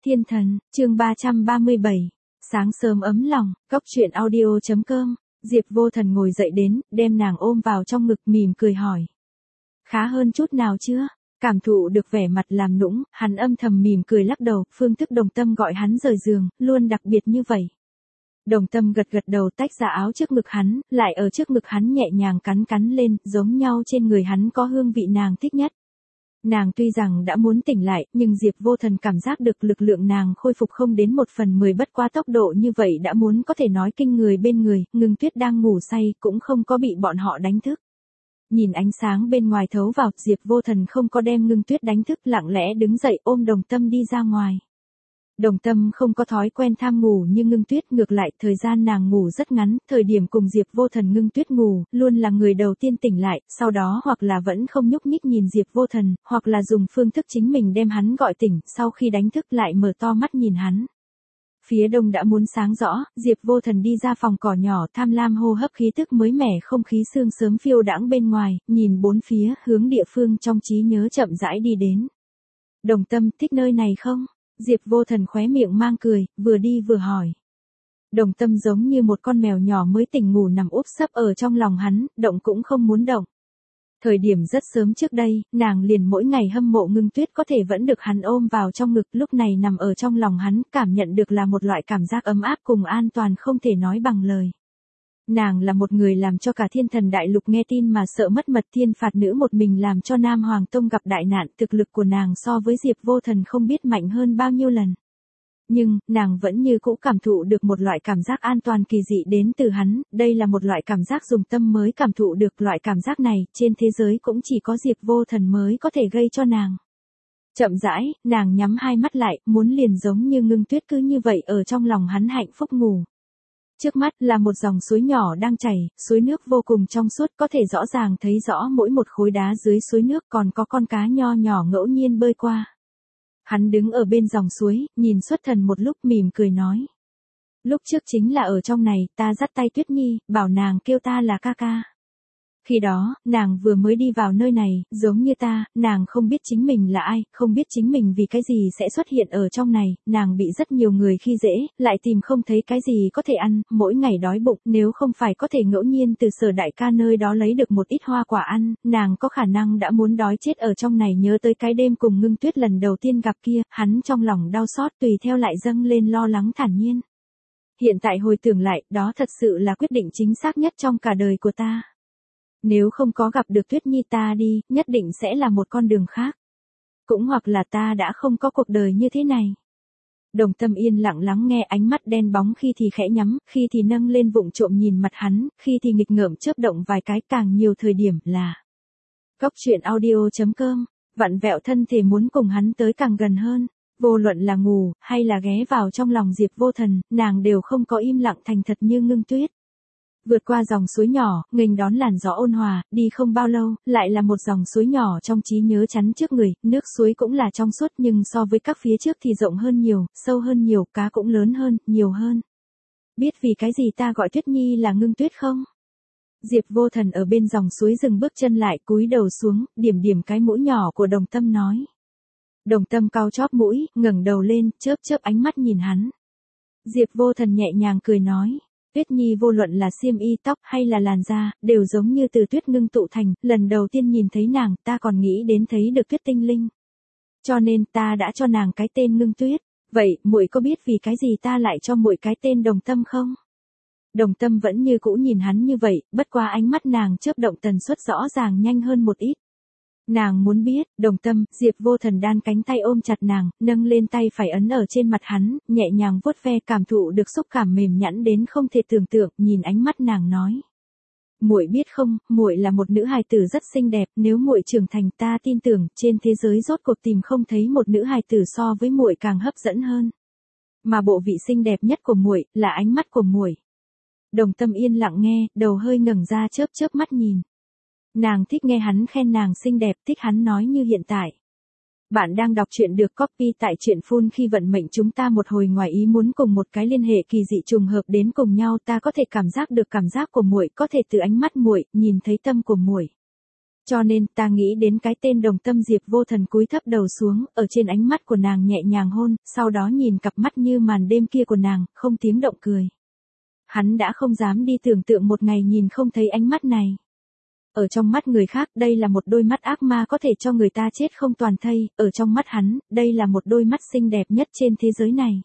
Thiên thần, chương 337. Sáng sớm ấm lòng, Cóc truyện audio.com. Diệp Vô Thần ngồi dậy đến, đem nàng ôm vào trong ngực mỉm cười hỏi. Khá hơn chút nào chưa? Cảm thụ được vẻ mặt làm nũng, hắn âm thầm mỉm cười lắc đầu, phương thức Đồng Tâm gọi hắn rời giường, luôn đặc biệt như vậy. Đồng Tâm gật gật đầu tách ra áo trước ngực hắn, lại ở trước ngực hắn nhẹ nhàng cắn lên, giống nhau trên người hắn có hương vị nàng thích nhất. Nàng tuy rằng đã muốn tỉnh lại, nhưng Diệp Vô Thần cảm giác được lực lượng nàng khôi phục không đến 1/10 bất qua tốc độ như vậy đã muốn có thể nói kinh người bên người, Ngưng Tuyết đang ngủ say cũng không có bị bọn họ đánh thức. Nhìn ánh sáng bên ngoài thấu vào, Diệp Vô Thần không có đem Ngưng Tuyết đánh thức, lặng lẽ đứng dậy ôm Đồng Tâm đi ra ngoài. Đồng Tâm không có thói quen tham ngủ như Ngưng Tuyết, ngược lại thời gian nàng ngủ rất ngắn, thời điểm cùng Diệp Vô Thần Ngưng Tuyết ngủ, luôn là người đầu tiên tỉnh lại, sau đó hoặc là vẫn không nhúc nhích nhìn Diệp Vô Thần, hoặc là dùng phương thức chính mình đem hắn gọi tỉnh, sau khi đánh thức lại mở to mắt nhìn hắn. Phía đông đã muốn sáng rõ, Diệp Vô Thần đi ra phòng cỏ nhỏ, tham lam hô hấp khí tức mới mẻ, không khí sương sớm phiêu đãng bên ngoài, nhìn bốn phía, hướng địa phương trong trí nhớ chậm rãi đi đến. Đồng Tâm, thích nơi này không? Diệp Vô Thần khóe miệng mang cười, vừa đi vừa hỏi. Đồng Tâm giống như một con mèo nhỏ mới tỉnh ngủ nằm úp sấp ở trong lòng hắn, động cũng không muốn động. Thời điểm rất sớm trước đây, nàng liền mỗi ngày hâm mộ Ngưng Tuyết có thể vẫn được hắn ôm vào trong ngực, lúc này nằm ở trong lòng hắn, cảm nhận được là một loại cảm giác ấm áp cùng an toàn không thể nói bằng lời. Nàng là một người làm cho cả thiên thần đại lục nghe tin mà sợ mất mật, thiên phạt nữ một mình làm cho Nam Hoàng Tông gặp đại nạn, thực lực của nàng so với Diệp Vô Thần không biết mạnh hơn bao nhiêu lần. Nhưng, nàng vẫn như cũ cảm thụ được một loại cảm giác an toàn kỳ dị đến từ hắn, đây là một loại cảm giác dùng tâm mới cảm thụ được, loại cảm giác này, trên thế giới cũng chỉ có Diệp Vô Thần mới có thể gây cho nàng. Chậm rãi, nàng nhắm hai mắt lại, muốn liền giống như Ngưng Tuyết cứ như vậy ở trong lòng hắn hạnh phúc ngủ. Trước mắt là một dòng suối nhỏ đang chảy, suối nước vô cùng trong suốt, có thể rõ ràng thấy rõ mỗi một khối đá dưới suối nước, còn có con cá nho nhỏ ngẫu nhiên bơi qua. Hắn đứng ở bên dòng suối, nhìn xuất thần một lúc mỉm cười nói. Lúc trước chính là ở trong này, ta dắt tay Tuyết Nhi, bảo nàng kêu ta là ca ca. Khi đó, nàng vừa mới đi vào nơi này, giống như ta, nàng không biết chính mình là ai, không biết chính mình vì cái gì sẽ xuất hiện ở trong này, nàng bị rất nhiều người khi dễ, lại tìm không thấy cái gì có thể ăn, mỗi ngày đói bụng, nếu không phải có thể ngẫu nhiên từ Sở đại ca nơi đó lấy được một ít hoa quả ăn, nàng có khả năng đã muốn đói chết ở trong này. Nhớ tới cái đêm cùng Ngưng Tuyết lần đầu tiên gặp kia, hắn trong lòng đau xót tùy theo lại dâng lên lo lắng thản nhiên. Hiện tại hồi tưởng lại, đó thật sự là quyết định chính xác nhất trong cả đời của ta. Nếu không có gặp được Tuyết Nhi ta đi, nhất định sẽ là một con đường khác. Cũng hoặc là ta đã không có cuộc đời như thế này. Đồng Tâm yên lặng lắng nghe, ánh mắt đen bóng khi thì khẽ nhắm, khi thì nâng lên vụng trộm nhìn mặt hắn, khi thì nghịch ngợm chớp động vài cái, càng nhiều thời điểm là. Cóc truyện audio.com, vặn vẹo thân thể muốn cùng hắn tới càng gần hơn. Vô luận là ngủ, hay là ghé vào trong lòng Diệp Vô Thần, nàng đều không có im lặng thành thật như Ngưng Tuyết. Vượt qua dòng suối nhỏ, nghênh đón làn gió ôn hòa, đi không bao lâu, lại là một dòng suối nhỏ trong trí nhớ chắn trước người, nước suối cũng là trong suốt nhưng so với các phía trước thì rộng hơn nhiều, sâu hơn nhiều, cá cũng lớn hơn, nhiều hơn. Biết vì cái gì ta gọi Tuyết Nhi là Ngưng Tuyết không? Diệp Vô Thần ở bên dòng suối dừng bước chân lại, cúi đầu xuống, điểm điểm cái mũi nhỏ của Đồng Tâm nói. Đồng Tâm cau chóp mũi, ngẩng đầu lên, chớp chớp ánh mắt nhìn hắn. Diệp Vô Thần nhẹ nhàng cười nói. Tuyết Nhi vô luận là xiêm y tóc hay là làn da, đều giống như từ tuyết ngưng tụ thành, lần đầu tiên nhìn thấy nàng, ta còn nghĩ đến thấy được tuyết tinh linh. Cho nên ta đã cho nàng cái tên Ngưng Tuyết. Vậy, muội có biết vì cái gì ta lại cho muội cái tên Đồng Tâm không? Đồng Tâm vẫn như cũ nhìn hắn như vậy, bất qua ánh mắt nàng chớp động tần suất rõ ràng nhanh hơn một ít. Nàng muốn biết, Đồng Tâm, Diệp Vô Thần đan cánh tay ôm chặt nàng, nâng lên tay phải ấn ở trên mặt hắn, nhẹ nhàng vuốt ve, cảm thụ được xúc cảm mềm nhẵn đến không thể tưởng tượng, nhìn ánh mắt nàng nói. Muội biết không, muội là một nữ hài tử rất xinh đẹp, nếu muội trưởng thành ta tin tưởng, trên thế giới rốt cuộc tìm không thấy một nữ hài tử so với muội càng hấp dẫn hơn. Mà bộ vị xinh đẹp nhất của muội, là ánh mắt của muội. Đồng Tâm yên lặng nghe, đầu hơi ngẩng ra chớp chớp mắt nhìn. Nàng thích nghe hắn khen nàng xinh đẹp, thích hắn nói như hiện tại. Bạn đang đọc truyện được copy tại truyện phun khi vận mệnh chúng ta một hồi ngoài ý muốn cùng một cái liên hệ kỳ dị trùng hợp đến cùng nhau, ta có thể cảm giác được cảm giác của muội, có thể từ ánh mắt muội nhìn thấy tâm của muội. Cho nên ta nghĩ đến cái tên Đồng Tâm. Diệp Vô Thần cúi thấp đầu xuống, ở trên ánh mắt của nàng nhẹ nhàng hôn, sau đó nhìn cặp mắt như màn đêm kia của nàng, không tiếng động cười. Hắn đã không dám đi tưởng tượng một ngày nhìn không thấy ánh mắt này. Ở trong mắt người khác, đây là một đôi mắt ác ma có thể cho người ta chết không toàn thây, ở trong mắt hắn, đây là một đôi mắt xinh đẹp nhất trên thế giới này.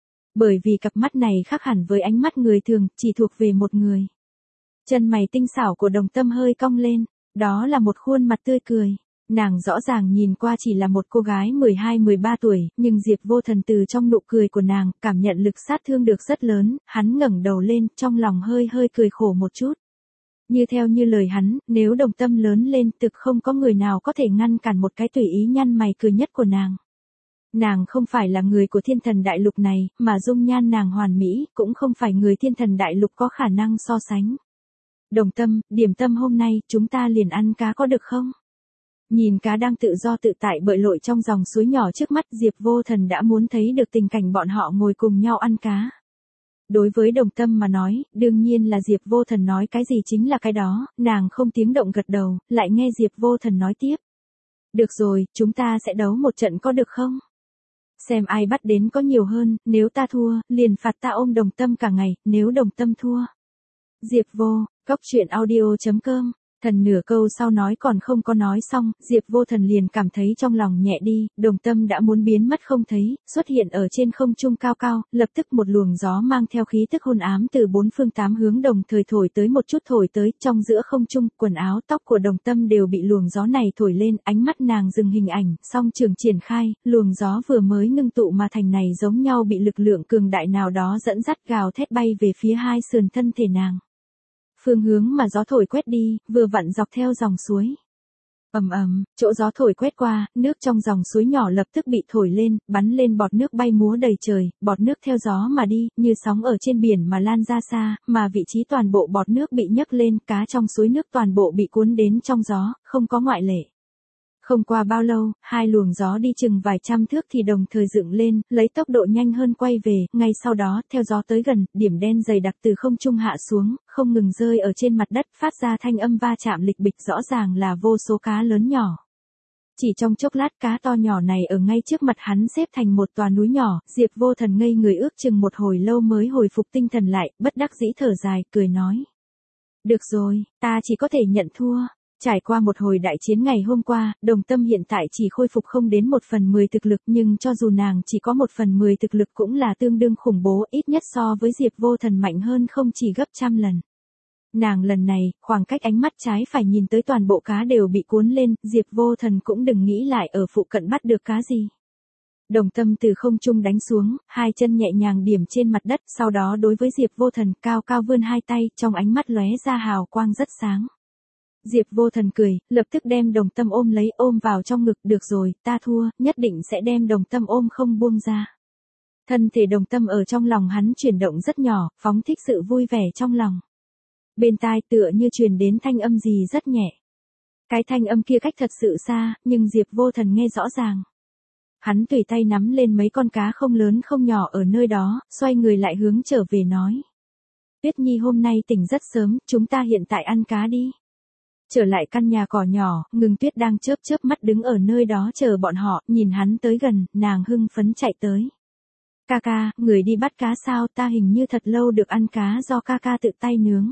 Bởi vì cặp mắt này khác hẳn với ánh mắt người thường, chỉ thuộc về một người. Chân mày tinh xảo của Đồng Tâm hơi cong lên, đó là một khuôn mặt tươi cười. Nàng rõ ràng nhìn qua chỉ là một cô gái 12-13 tuổi, nhưng Diệp Vô Thần từ trong nụ cười của nàng, cảm nhận lực sát thương được rất lớn, hắn ngẩng đầu lên, trong lòng hơi hơi cười khổ một chút. Như theo như lời hắn, nếu Đồng Tâm lớn lên thực không có người nào có thể ngăn cản một cái tùy ý nhăn mày cười nhất của nàng. Nàng không phải là người của thiên thần đại lục này, mà dung nhan nàng hoàn mỹ, cũng không phải người thiên thần đại lục có khả năng so sánh. Đồng Tâm, điểm tâm hôm nay, chúng ta liền ăn cá có được không? Nhìn cá đang tự do tự tại bơi lội trong dòng suối nhỏ trước mắt, Diệp Vô Thần đã muốn thấy được tình cảnh bọn họ ngồi cùng nhau ăn cá. Đối với Đồng Tâm mà nói, đương nhiên là Diệp Vô Thần nói cái gì chính là cái đó, nàng không tiếng động gật đầu, lại nghe Diệp Vô Thần nói tiếp. Được rồi, chúng ta sẽ đấu một trận có được không? Xem ai bắt đến có nhiều hơn, nếu ta thua, liền phạt ta ôm Đồng Tâm cả ngày, nếu Đồng Tâm thua. Diệp Vô, Cóc Truyện Audio.com. Thần nửa câu sau nói còn không có nói xong, Diệp Vô Thần liền cảm thấy trong lòng nhẹ đi, Đồng Tâm đã muốn biến mất không thấy, xuất hiện ở trên không trung cao cao, lập tức một luồng gió mang theo khí tức hôn ám từ bốn phương tám hướng đồng thời thổi tới một chút thổi tới, trong giữa không trung, quần áo tóc của Đồng Tâm đều bị luồng gió này thổi lên, ánh mắt nàng dừng hình ảnh, song trường triển khai, luồng gió vừa mới ngưng tụ mà thành này giống nhau bị lực lượng cường đại nào đó dẫn dắt gào thét bay về phía hai sườn thân thể nàng. Phương hướng mà gió thổi quét đi, vừa vặn dọc theo dòng suối. Ầm ầm, chỗ gió thổi quét qua, nước trong dòng suối nhỏ lập tức bị thổi lên, bắn lên bọt nước bay múa đầy trời, bọt nước theo gió mà đi, như sóng ở trên biển mà lan ra xa, mà vị trí toàn bộ bọt nước bị nhấc lên, cá trong suối nước toàn bộ bị cuốn đến trong gió, không có ngoại lệ. Không qua bao lâu, hai luồng gió đi chừng vài trăm thước thì đồng thời dựng lên, lấy tốc độ nhanh hơn quay về, ngay sau đó, theo gió tới gần, điểm đen dày đặc từ không trung hạ xuống, không ngừng rơi ở trên mặt đất, phát ra thanh âm va chạm lịch bịch, rõ ràng là vô số cá lớn nhỏ. Chỉ trong chốc lát cá to nhỏ này ở ngay trước mặt hắn xếp thành một tòa núi nhỏ, Diệp Vô Thần ngây người ước chừng một hồi lâu mới hồi phục tinh thần lại, bất đắc dĩ thở dài, cười nói. Được rồi, ta chỉ có thể nhận thua. Trải qua một hồi đại chiến ngày hôm qua, Đồng Tâm hiện tại chỉ khôi phục không đến 1/10 thực lực, nhưng cho dù nàng chỉ có 1/10 thực lực cũng là tương đương khủng bố, ít nhất so với Diệp Vô Thần mạnh hơn không chỉ gấp trăm lần. Nàng lần này, khoảng cách ánh mắt trái phải nhìn tới toàn bộ cá đều bị cuốn lên, Diệp Vô Thần cũng đừng nghĩ lại ở phụ cận bắt được cá gì. Đồng Tâm từ không trung đánh xuống, hai chân nhẹ nhàng điểm trên mặt đất, sau đó đối với Diệp Vô Thần cao cao vươn hai tay, trong ánh mắt lóe ra hào quang rất sáng. Diệp Vô Thần cười, lập tức đem Đồng Tâm ôm lấy, ôm vào trong ngực, được rồi, ta thua, nhất định sẽ đem Đồng Tâm ôm không buông ra. Thân thể Đồng Tâm ở trong lòng hắn chuyển động rất nhỏ, phóng thích sự vui vẻ trong lòng. Bên tai tựa như truyền đến thanh âm gì rất nhẹ. Cái thanh âm kia cách thật sự xa, nhưng Diệp Vô Thần nghe rõ ràng. Hắn tùy tay nắm lên mấy con cá không lớn không nhỏ ở nơi đó, xoay người lại hướng trở về nói. Tuyết Nhi hôm nay tỉnh rất sớm, chúng ta hiện tại ăn cá đi. Trở lại căn nhà cỏ nhỏ, Ngưng Tuyết đang chớp chớp mắt đứng ở nơi đó chờ bọn họ, nhìn hắn tới gần, nàng hưng phấn chạy tới. Ca ca, người đi bắt cá sao, ta hình như thật lâu được ăn cá do ca ca tự tay nướng.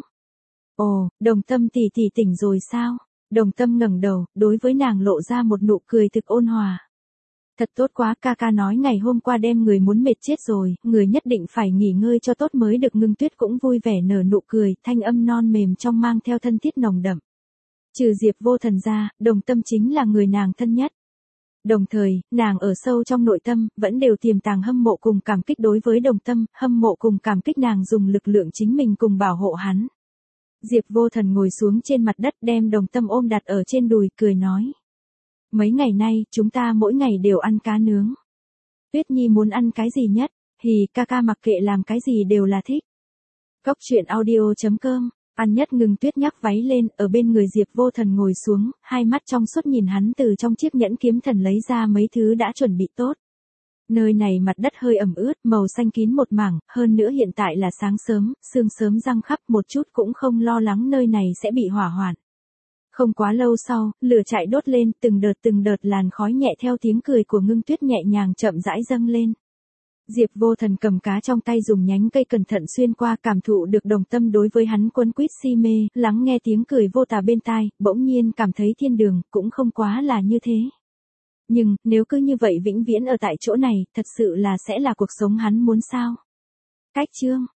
Ồ, Đồng Tâm tỷ tỷ tỉnh rồi sao? Đồng Tâm ngẩng đầu, đối với nàng lộ ra một nụ cười thực ôn hòa. Thật tốt quá, ca ca nói ngày hôm qua đem người muốn mệt chết rồi, người nhất định phải nghỉ ngơi cho tốt mới được. Ngưng Tuyết cũng vui vẻ nở nụ cười, thanh âm non mềm trong mang theo thân thiết nồng đậm. Trừ Diệp Vô Thần ra, Đồng Tâm chính là người nàng thân nhất. Đồng thời, nàng ở sâu trong nội tâm, vẫn đều tiềm tàng hâm mộ cùng cảm kích đối với Đồng Tâm, hâm mộ cùng cảm kích nàng dùng lực lượng chính mình cùng bảo hộ hắn. Diệp Vô Thần ngồi xuống trên mặt đất đem Đồng Tâm ôm đặt ở trên đùi, cười nói. Mấy ngày nay, chúng ta mỗi ngày đều ăn cá nướng. Tuyết Nhi muốn ăn cái gì nhất? Hì, ca ca mặc kệ làm cái gì đều là thích. Cóc Truyện Audio.com. Ăn nhất. Ngưng Tuyết nhắc váy lên, ở bên người Diệp Vô Thần ngồi xuống, hai mắt trong suốt nhìn hắn từ trong chiếc nhẫn kiếm thần lấy ra mấy thứ đã chuẩn bị tốt. Nơi này mặt đất hơi ẩm ướt, màu xanh kín một mảng, hơn nữa hiện tại là sáng sớm, sương sớm răng khắp, một chút cũng không lo lắng nơi này sẽ bị hỏa hoạn. Không quá lâu sau, lửa chạy đốt lên, từng đợt làn khói nhẹ theo tiếng cười của Ngưng Tuyết nhẹ nhàng chậm rãi dâng lên. Diệp Vô Thần cầm cá trong tay dùng nhánh cây cẩn thận xuyên qua, cảm thụ được đồng tâm đối với hắn quấn quýt si mê, lắng nghe tiếng cười vô tà bên tai, bỗng nhiên cảm thấy thiên đường cũng không quá là như thế. Nhưng, nếu cứ như vậy vĩnh viễn ở tại chỗ này, thật sự là sẽ là cuộc sống hắn muốn sao? Cách chương